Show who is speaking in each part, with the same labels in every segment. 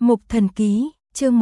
Speaker 1: Mục Thần Ký, chương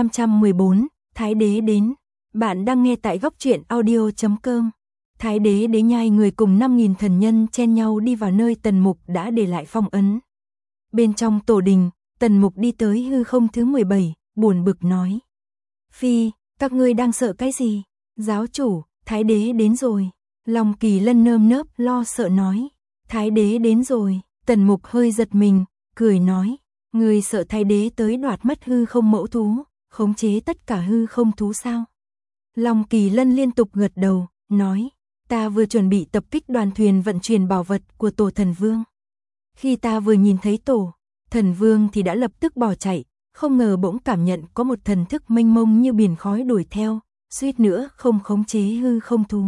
Speaker 1: 1514, Thái Đế đến. Bạn đang nghe tại góc truyện audio.com. Thái Đế đến nhai người cùng 5.000 thần nhân chen nhau đi vào nơi Tần Mục đã để lại phong ấn. Bên trong tổ đình, Tần Mục đi tới hư không thứ 17, buồn bực nói. Phi, các ngươi đang sợ cái gì? Giáo chủ, Thái Đế đến rồi. Long Kỳ Lân nơm nớp lo sợ nói. Thái Đế đến rồi. Tần Mục hơi giật mình, cười nói. Ngươi sợ Thái Đế tới đoạt mất hư không mẫu thú, khống chế tất cả hư không thú sao? Long Kỳ Lân liên tục gật đầu, nói. Ta vừa chuẩn bị tập kích đoàn thuyền vận chuyển bảo vật của Tổ Thần Vương. Khi ta vừa nhìn thấy Tổ Thần Vương thì đã lập tức bỏ chạy, không ngờ bỗng cảm nhận có một thần thức mênh mông như biển khói đuổi theo, suýt nữa không khống chế hư không thú.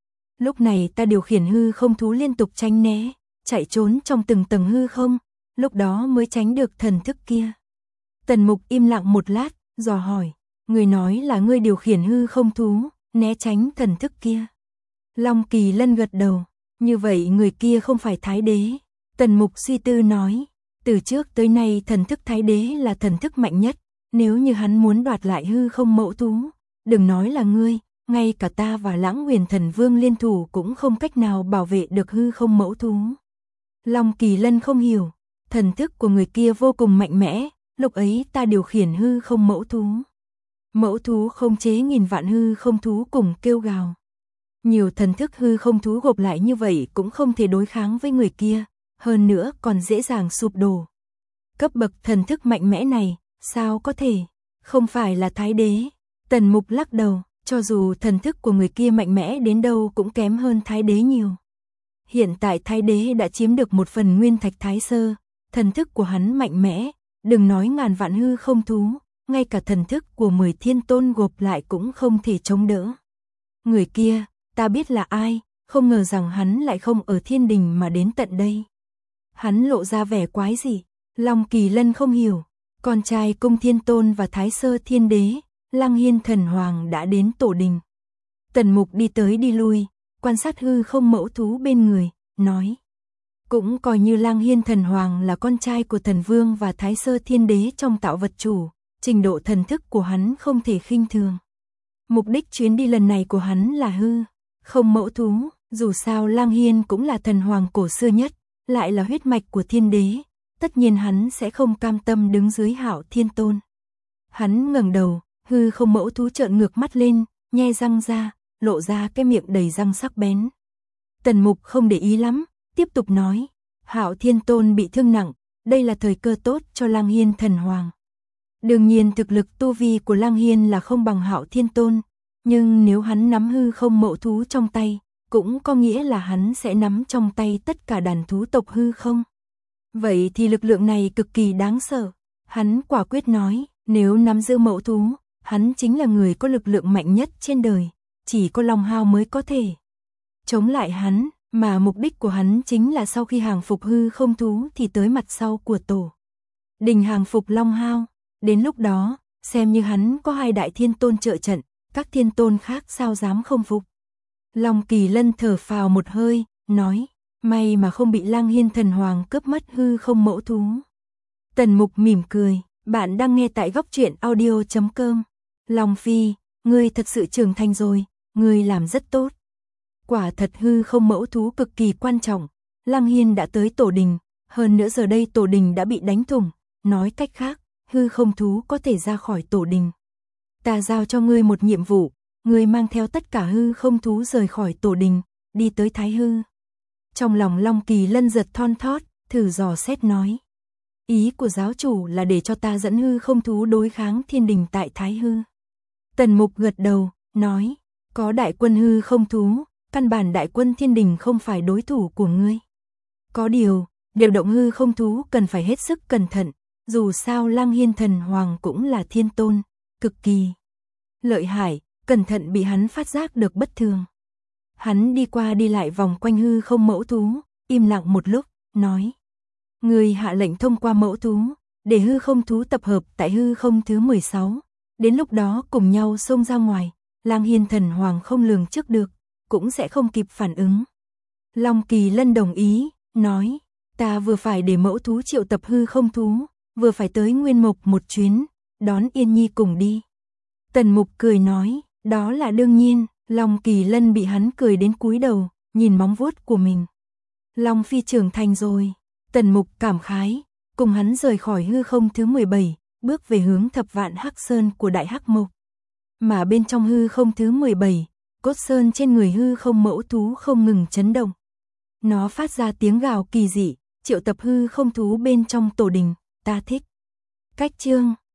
Speaker 1: Lúc này ta điều khiển hư không thú liên tục tránh né, chạy trốn trong từng tầng hư không, lúc đó mới tránh được thần thức kia. Tần Mục im lặng một lát, dò hỏi, người nói là ngươi điều khiển hư không thú, né tránh thần thức kia. Long Kỳ Lân gật đầu, như vậy người kia không phải Thái Đế. Tần Mục suy tư nói, từ trước tới nay thần thức Thái Đế là thần thức mạnh nhất, nếu như hắn muốn đoạt lại hư không mẫu thú, đừng nói là ngươi, ngay cả ta và Lãng Huyền Thần Vương liên thủ cũng không cách nào bảo vệ được hư không mẫu thú. Long Kỳ Lân không hiểu, thần thức của người kia vô cùng mạnh mẽ, lúc ấy ta điều khiển hư không mẫu thú. Mẫu thú không chế nghìn vạn hư không thú cùng kêu gào. Nhiều thần thức hư không thú gộp lại như vậy cũng không thể đối kháng với người kia, hơn nữa còn dễ dàng sụp đổ. Cấp bậc thần thức mạnh mẽ này, sao có thể, không phải là Thái Đế. Tần Mục lắc đầu, cho dù thần thức của người kia mạnh mẽ đến đâu cũng kém hơn Thái Đế nhiều. Hiện tại Thái Đế đã chiếm được một phần nguyên thạch Thái Sơ, thần thức của hắn mạnh mẽ, đừng nói ngàn vạn hư không thú, ngay cả thần thức của 10 thiên tôn gộp lại cũng không thể chống đỡ. Người kia, ta biết là ai, không ngờ rằng hắn lại không ở thiên đình mà đến tận đây. Hắn lộ ra vẻ quái gì? Long Kỳ Lân không hiểu, con trai Cung Thiên Tôn và Thái Sơ Thiên Đế, Lăng Hiên Thần Hoàng đã đến tổ đình. Tần Mục đi tới đi lui, quan sát hư không mẫu thú bên người, nói. Cũng coi như Lăng Hiên Thần Hoàng là con trai của Thần Vương và Thái Sơ Thiên Đế trong tạo vật chủ, trình độ thần thức của hắn không thể khinh thường. Mục đích chuyến đi lần này của hắn là hư không mẫu thú, dù sao Lăng Hiên cũng là thần hoàng cổ xưa nhất, lại là huyết mạch của Thiên Đế, tất nhiên hắn sẽ không cam tâm đứng dưới Hạo Thiên Tôn. Hắn ngẩng đầu, hư không mẫu thú trợn ngược mắt lên, nhe răng ra, lộ ra cái miệng đầy răng sắc bén. Tần Mục không để ý lắm, tiếp tục nói, Hạo Thiên Tôn bị thương nặng, đây là thời cơ tốt cho Lăng Hiên Thần Hoàng. Đương nhiên thực lực tu vi của Lăng Hiên là không bằng Hạo Thiên Tôn, nhưng nếu hắn nắm hư không mẫu thú trong tay, cũng có nghĩa là hắn sẽ nắm trong tay tất cả đàn thú tộc hư không. Vậy thì lực lượng này cực kỳ đáng sợ. Hắn quả quyết nói, nếu nắm giữ mẫu thú, hắn chính là người có lực lượng mạnh nhất trên đời, chỉ có Long Hao mới có thể chống lại hắn, mà mục đích của hắn chính là sau khi hàng phục hư không thú thì tới mặt sau của tổ đình hàng phục Long Hao. Đến lúc đó, xem như hắn có 2 đại thiên tôn trợ trận, các thiên tôn khác sao dám không phục. Long Kỳ Lân thở phào một hơi, nói, may mà không bị Lăng Hiên Thần Hoàng cướp mất hư không mẫu thú. Tần Mục mỉm cười, bạn đang nghe tại góc truyện audio.com. Long Phi, ngươi thật sự trưởng thành rồi, ngươi làm rất tốt. Quả thật hư không mẫu thú cực kỳ quan trọng, Lăng Hiên đã tới tổ đình, hơn nữa giờ đây tổ đình đã bị đánh thủng, nói cách khác, hư không thú có thể ra khỏi tổ đình. Ta giao cho ngươi một nhiệm vụ, ngươi mang theo tất cả hư không thú rời khỏi tổ đình, đi tới Thái Hư. Trong lòng Long Kỳ Lân giật thon thót, thử dò xét nói. Ý của giáo chủ là để cho ta dẫn hư không thú đối kháng thiên đình tại Thái Hư. Tần Mục gật đầu, nói, có đại quân hư không thú, căn bản đại quân thiên đình không phải đối thủ của ngươi. Có điều động hư không thú cần phải hết sức cẩn thận, dù sao Lăng Hiên Thần Hoàng cũng là thiên tôn, cực kỳ lợi hại, cẩn thận bị hắn phát giác được bất thường. Hắn đi qua đi lại vòng quanh hư không mẫu thú, im lặng một lúc, nói. Người hạ lệnh thông qua mẫu thú, để hư không thú tập hợp tại hư không thứ 16, đến lúc đó cùng nhau xông ra ngoài, Lăng Hiên Thần Hoàng không lường trước được, cũng sẽ không kịp phản ứng. Long Kỳ Lân đồng ý, nói, ta vừa phải để mẫu thú triệu tập hư không thú, vừa phải tới Nguyên Mộc một chuyến, đón Yên Nhi cùng đi. Tần Mục cười nói, đó là đương nhiên. Long Kỳ Lân bị hắn cười đến cúi đầu, nhìn móng vuốt của mình. Long Phi trưởng thành rồi. Tần Mục cảm khái, cùng hắn rời khỏi hư không thứ 17, bước về hướng Thập Vạn Hắc Sơn của Đại Hắc Mộc. Mà bên trong hư không thứ 17, cốt sơn trên người hư không mẫu thú không ngừng chấn động. Nó phát ra tiếng gào kỳ dị, triệu tập hư không thú bên trong tổ đình, ta thích. Cách chương